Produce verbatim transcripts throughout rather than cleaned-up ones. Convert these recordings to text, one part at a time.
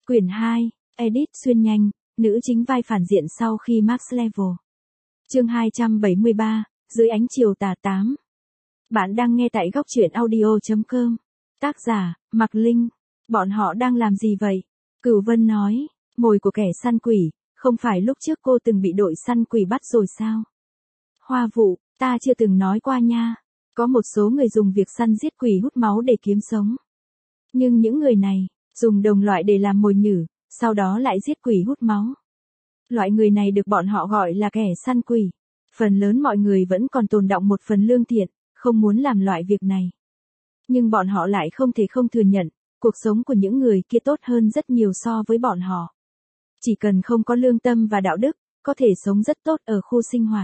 Quyển hai, Edit xuyên nhanh, nữ chính vai phản diện sau khi max level. Chương hai trăm bảy mươi ba, dưới ánh chiều tà tám. Bạn đang nghe tại góc truyện audio chấm com. Tác giả, Mạc Linh. Bọn họ đang làm gì vậy? Cửu Vân nói, mồi của kẻ săn quỷ, không phải lúc trước cô từng bị đội săn quỷ bắt rồi sao? Hoa Vụ, ta chưa từng nói qua nha. Có một số người dùng việc săn giết quỷ hút máu để kiếm sống. Nhưng những người này, dùng đồng loại để làm mồi nhử, sau đó lại giết quỷ hút máu. Loại người này được bọn họ gọi là kẻ săn quỷ. Phần lớn mọi người vẫn còn tồn đọng một phần lương thiện, không muốn làm loại việc này. Nhưng bọn họ lại không thể không thừa nhận, cuộc sống của những người kia tốt hơn rất nhiều so với bọn họ. Chỉ cần không có lương tâm và đạo đức, có thể sống rất tốt ở khu sinh hoạt.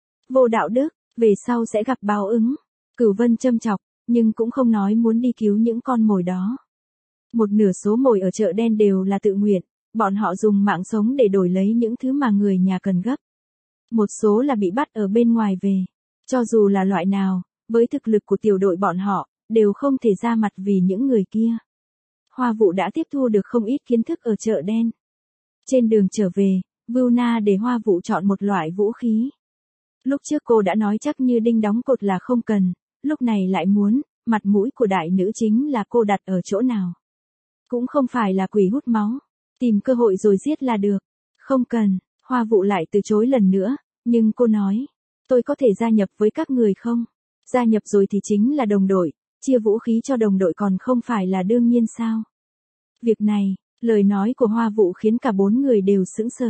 Vô đạo đức, về sau sẽ gặp báo ứng. Cửu Vân châm chọc, nhưng cũng không nói muốn đi cứu những con mồi đó. Một nửa số mồi ở chợ đen đều là tự nguyện, bọn họ dùng mạng sống để đổi lấy những thứ mà người nhà cần gấp. Một số là bị bắt ở bên ngoài về. Cho dù là loại nào, với thực lực của tiểu đội bọn họ, đều không thể ra mặt vì những người kia. Hoa Vụ đã tiếp thu được không ít kiến thức ở chợ đen. Trên đường trở về, Vuna để Hoa Vụ chọn một loại vũ khí. Lúc trước cô đã nói chắc như đinh đóng cột là không cần, lúc này lại muốn, mặt mũi của đại nữ chính là cô đặt ở chỗ nào. Cũng không phải là quỷ hút máu, tìm cơ hội rồi giết là được. Không cần, Hoa Vụ lại từ chối lần nữa, nhưng cô nói, tôi có thể gia nhập với các người không? Gia nhập rồi thì chính là đồng đội, chia vũ khí cho đồng đội còn không phải là đương nhiên sao? Việc này, lời nói của Hoa Vụ khiến cả bốn người đều sững sờ.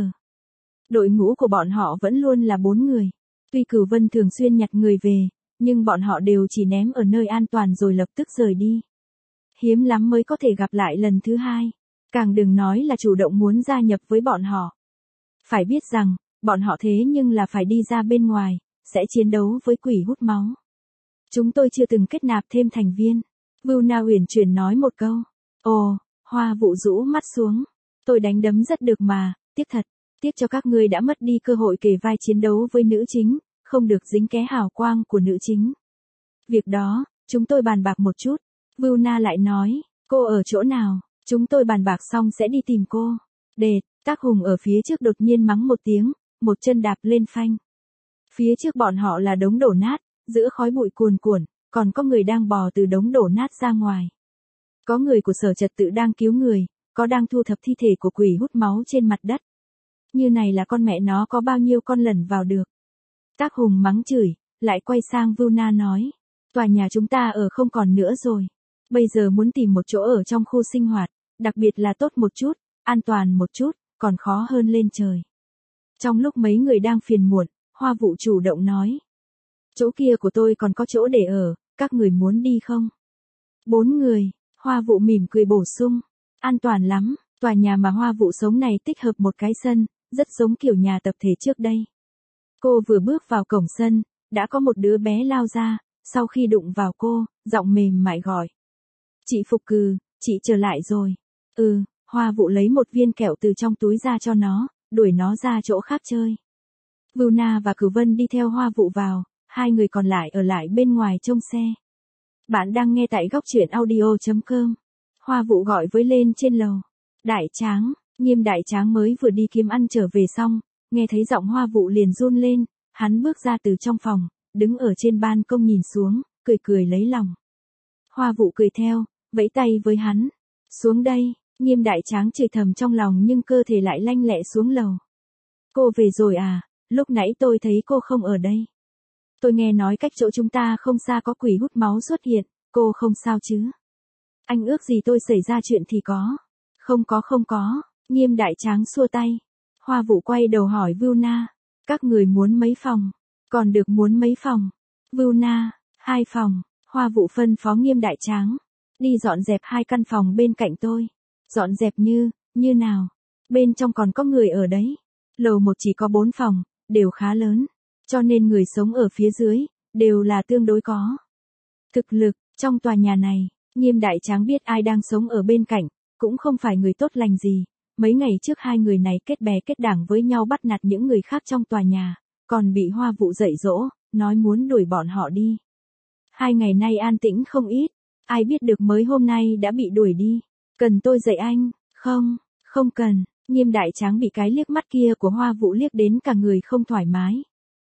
Đội ngũ của bọn họ vẫn luôn là bốn người. Tuy Cửu Vân thường xuyên nhặt người về, nhưng bọn họ đều chỉ ném ở nơi an toàn rồi lập tức rời đi. Hiếm lắm mới có thể gặp lại lần thứ hai. Càng đừng nói là chủ động muốn gia nhập với bọn họ. Phải biết rằng, bọn họ thế nhưng là phải đi ra bên ngoài, sẽ chiến đấu với quỷ hút máu. Chúng tôi chưa từng kết nạp thêm thành viên. Vuna uyển chuyển nói một câu. Ồ, Hoa Vụ rũ mắt xuống. Tôi đánh đấm rất được mà, tiếc thật. Tiếc cho các ngươi đã mất đi cơ hội kề vai chiến đấu với nữ chính, không được dính ké hào quang của nữ chính. Việc đó, chúng tôi bàn bạc một chút. Vuna lại nói, cô ở chỗ nào? Chúng tôi bàn bạc xong sẽ đi tìm cô. Đệt, Tác Hùng ở phía trước đột nhiên mắng một tiếng, một chân đạp lên phanh. Phía trước bọn họ là đống đổ nát, giữa khói bụi cuồn cuộn, còn có người đang bò từ đống đổ nát ra ngoài. Có người của sở trật tự đang cứu người, có đang thu thập thi thể của quỷ hút máu trên mặt đất. Như này là con mẹ nó có bao nhiêu con lẩn vào được. Tác Hùng mắng chửi, lại quay sang Vuna nói. Tòa nhà chúng ta ở không còn nữa rồi. Bây giờ muốn tìm một chỗ ở trong khu sinh hoạt, đặc biệt là tốt một chút, an toàn một chút, còn khó hơn lên trời. Trong lúc mấy người đang phiền muộn, Hoa Vụ chủ động nói. Chỗ kia của tôi còn có chỗ để ở, các người muốn đi không? Bốn người, Hoa Vụ mỉm cười bổ sung. An toàn lắm, tòa nhà mà Hoa Vụ sống này tích hợp một cái sân, rất giống kiểu nhà tập thể trước đây. Cô vừa bước vào cổng sân, đã có một đứa bé lao ra, sau khi đụng vào cô, giọng mềm mại gọi. Chị Phục Cừ, chị trở lại rồi. Ừ, Hoa Vụ lấy một viên kẹo từ trong túi ra cho nó, đuổi nó ra chỗ khác chơi. Vuna và Cửu Vân đi theo Hoa Vụ vào, hai người còn lại ở lại bên ngoài trông xe. Bạn đang nghe tại góc truyện audio chấm com. Hoa Vụ gọi với lên trên lầu. Đại Tráng, Nghiêm Đại Tráng mới vừa đi kiếm ăn trở về xong, nghe thấy giọng Hoa Vụ liền run lên, hắn bước ra từ trong phòng, đứng ở trên ban công nhìn xuống, cười cười lấy lòng. Hoa Vụ cười theo, vẫy tay với hắn. Xuống đây, Nghiêm Đại Tráng chửi thầm trong lòng nhưng cơ thể lại lanh lẹ xuống lầu. Cô về rồi à, lúc nãy tôi thấy cô không ở đây. Tôi nghe nói cách chỗ chúng ta không xa có quỷ hút máu xuất hiện, cô không sao chứ? Anh ước gì tôi xảy ra chuyện thì có. Không có không có, Nghiêm Đại Tráng xua tay. Hoa Vụ quay đầu hỏi Vuna, các người muốn mấy phòng? Còn được muốn mấy phòng? Vuna, hai phòng. Hoa Vụ phân phó Nghiêm Đại Tráng, đi dọn dẹp hai căn phòng bên cạnh tôi. Dọn dẹp như, như nào? Bên trong còn có người ở đấy. Lầu một chỉ có bốn phòng, đều khá lớn, cho nên người sống ở phía dưới, đều là tương đối có thực lực. Trong tòa nhà này, Nghiêm Đại Tráng biết ai đang sống ở bên cạnh, cũng không phải người tốt lành gì. Mấy ngày trước hai người này kết bè kết đảng với nhau bắt nạt những người khác trong tòa nhà, còn bị Hoa Vụ dạy dỗ, nói muốn đuổi bọn họ đi. Hai ngày nay an tĩnh không ít, ai biết được mới hôm nay đã bị đuổi đi. Cần tôi dạy anh? Không, Không cần, Nghiêm Đại Tráng bị cái liếc mắt kia của Hoa Vũ liếc đến cả người không thoải mái.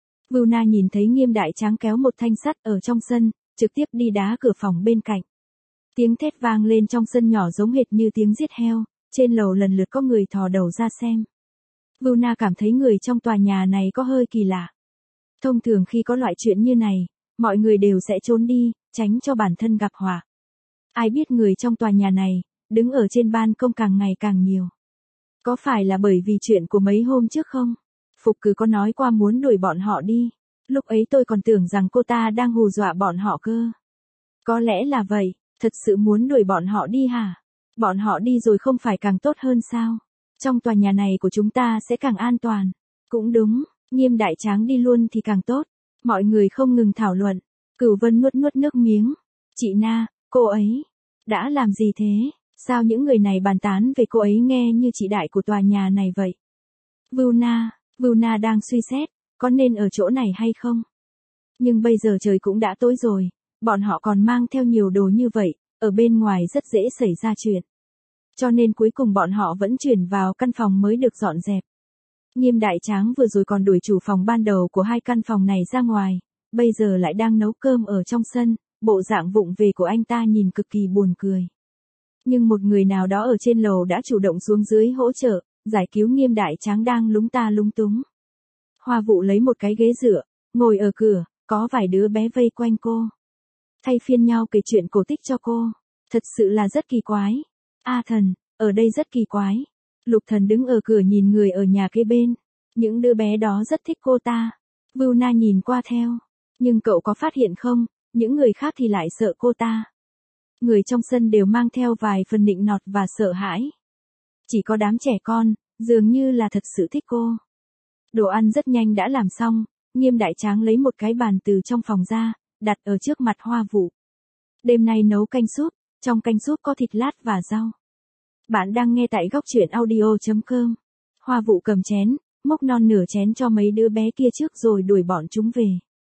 Vưu Na nhìn thấy Nghiêm Đại Tráng kéo một thanh sắt ở trong sân, trực tiếp đi đá cửa phòng bên cạnh. Tiếng thét vang lên trong sân nhỏ giống hệt như tiếng giết heo, trên lầu lần lượt có người thò đầu ra xem. Vưu Na cảm thấy người trong tòa nhà này có hơi kỳ lạ. Thông thường khi có loại chuyện như này, mọi người đều sẽ trốn đi, tránh cho bản thân gặp họa. Ai biết người trong tòa nhà này, đứng ở trên ban công càng ngày càng nhiều. Có phải là bởi vì chuyện của mấy hôm trước không? Phục cứ có nói qua muốn đuổi bọn họ đi. Lúc ấy tôi còn tưởng rằng cô ta đang hù dọa bọn họ cơ. Có lẽ là vậy, thật sự muốn đuổi bọn họ đi hả? Bọn họ đi rồi không phải càng tốt hơn sao? Trong tòa nhà này của chúng ta sẽ càng an toàn. Cũng đúng, Nghiêm Đại Tráng đi luôn thì càng tốt. Mọi người không ngừng thảo luận. Cửu Vân nuốt nuốt nước miếng. Chị Na, cô ấy đã làm gì thế? Sao những người này bàn tán về cô ấy nghe như chị đại của tòa nhà này vậy? Vưu Na, Vưu Na đang suy xét, có nên ở chỗ này hay không? Nhưng bây giờ trời cũng đã tối rồi, bọn họ còn mang theo nhiều đồ như vậy, ở bên ngoài rất dễ xảy ra chuyện. Cho nên cuối cùng bọn họ vẫn chuyển vào căn phòng mới được dọn dẹp. Nghiêm Đại Tráng vừa rồi còn đuổi chủ phòng ban đầu của hai căn phòng này ra ngoài, bây giờ lại đang nấu cơm ở trong sân, bộ dạng vụng về của anh ta nhìn cực kỳ buồn cười. Nhưng một người nào đó ở trên lầu đã chủ động xuống dưới hỗ trợ, giải cứu Nghiêm Đại Tráng đang lúng ta lúng túng. Hoa Vũ lấy một cái ghế dựa, ngồi ở cửa, có vài đứa bé vây quanh cô. Thay phiên nhau kể chuyện cổ tích cho cô. Thật sự là rất kỳ quái. A Thần, ở đây rất kỳ quái. Lục Thần đứng ở cửa nhìn người ở nhà kế bên. Những đứa bé đó rất thích cô ta. Vưu Na nhìn qua theo. Nhưng cậu có phát hiện không, những người khác thì lại sợ cô ta. Người trong sân đều mang theo vài phần nịnh nọt và sợ hãi. Chỉ có đám trẻ con, dường như là thật sự thích cô. Đồ ăn rất nhanh đã làm xong, Nghiêm Đại Tráng lấy một cái bàn từ trong phòng ra, đặt ở trước mặt Hoa Vũ. Đêm nay nấu canh súp, trong canh súp có thịt lát và rau. Bạn đang nghe tại góc truyện audio chấm com. Hoa Vũ cầm chén, múc non nửa chén cho mấy đứa bé kia trước rồi đuổi bọn chúng về.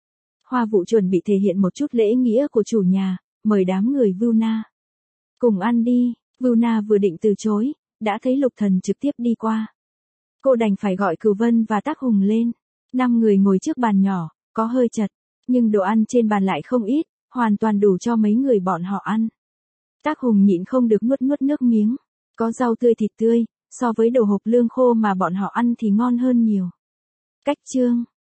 Hoa Vũ chuẩn bị thể hiện một chút lễ nghĩa của chủ nhà, mời đám người Vưu Na. Cùng ăn đi, Vưu Na vừa định từ chối, đã thấy Lục Thần trực tiếp đi qua. Cô đành phải gọi Cửu Vân và Tác Hùng lên. Năm người ngồi trước bàn nhỏ, có hơi chật, nhưng đồ ăn trên bàn lại không ít, hoàn toàn đủ cho mấy người bọn họ ăn. Tác Hùng nhịn không được nuốt nuốt nước miếng. Có rau tươi thịt tươi, so với đồ hộp lương khô mà bọn họ ăn thì ngon hơn nhiều. Cách chương